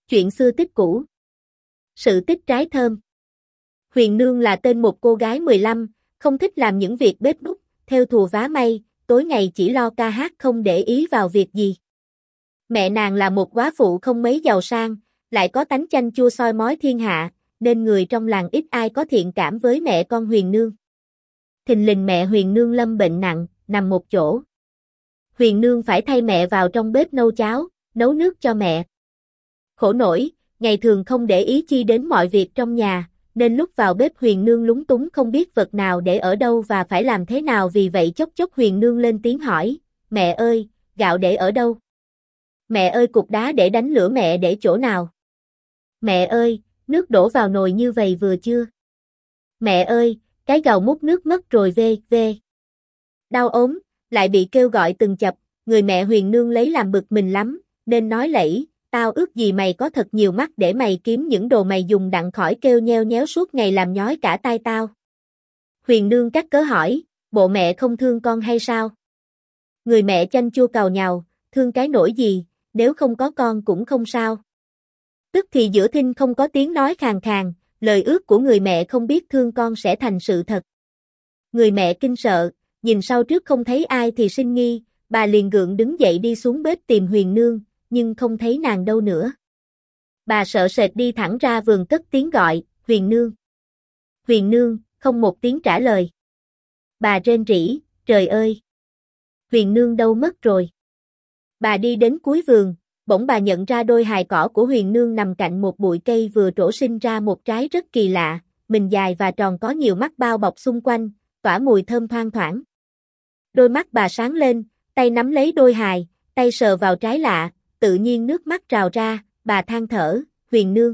Chuyện xưa tích cũ. Sự tích trái thơm. Huyền Nương là tên một cô gái 15, không thích làm những việc bếp núc, thêu thùa vá may, tối ngày chỉ lo ca hát không để ý vào việc gì. Mẹ nàng là một góa phụ không mấy giàu sang, lại có tánh chanh chua soi mói thiên hạ, nên người trong làng ít ai có thiện cảm với mẹ con Huyền Nương. Thình lình mẹ Huyền Nương lâm bệnh nặng, nằm một chỗ. Huyền Nương phải thay mẹ vào trong bếp nấu cháo, nấu nước cho mẹ. Khổ nổi, ngày thường không để ý chi đến mọi việc trong nhà, nên lúc vào bếp Huyền Nương lúng túng không biết vật nào để ở đâu và phải làm thế nào, vì vậy chốc chốc Huyền Nương lên tiếng hỏi, mẹ ơi, gạo để ở đâu? Mẹ ơi, cục đá để đánh lửa mẹ để chỗ nào? Mẹ ơi, nước đổ vào nồi như vậy vừa chưa? Mẹ ơi, cái gầu múc nước mất rồi về. Đau ốm, lại bị kêu gọi từng chập, người mẹ Huyền Nương lấy làm bực mình lắm, nên nói lẫy, tao ước gì mày có thật nhiều mắt để mày kiếm những đồ mày dùng đặng khỏi kêu nheo nhéo suốt ngày làm nhói cả tai tao. Huyền Nương cắt cớ hỏi, bộ mẹ không thương con hay sao? Người mẹ chanh chua càu nhàu, thương cái nỗi gì, nếu không có con cũng không sao. Tức thì giữa thinh không có tiếng nói khàn khàn, lời ước của người mẹ không biết thương con sẽ thành sự thật. Người mẹ kinh sợ, nhìn sau trước không thấy ai thì sinh nghi, bà liền gượng đứng dậy đi xuống bếp tìm Huyền Nương, nhưng không thấy nàng đâu nữa. Bà sợ sệt đi thẳng ra vườn cất tiếng gọi, Huyền Nương. Huyền Nương, không một tiếng trả lời. Bà rên rỉ, trời ơi! Huyền Nương đâu mất rồi? Bà đi đến cuối vườn, bỗng bà nhận ra đôi hài cỏ của Huyền Nương nằm cạnh một bụi cây vừa trổ sinh ra một trái rất kỳ lạ, mình dài và tròn có nhiều mắt bao bọc xung quanh, tỏa mùi thơm thoang thoảng. Đôi mắt bà sáng lên, tay nắm lấy đôi hài, tay sờ vào trái lạ, tự nhiên nước mắt trào ra, bà than thở, Huyền Nương.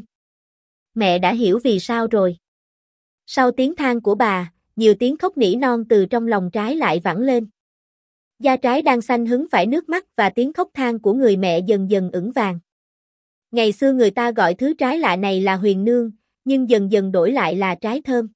Mẹ đã hiểu vì sao rồi. Sau tiếng than của bà, nhiều tiếng khóc nỉ non từ trong lòng trái lại vẳng lên. Da trái đang xanh hứng phải nước mắt và tiếng khóc than của người mẹ dần dần ửng vàng. Ngày xưa người ta gọi thứ trái lạ này là Huyền Nương, nhưng dần dần đổi lại là trái thơm.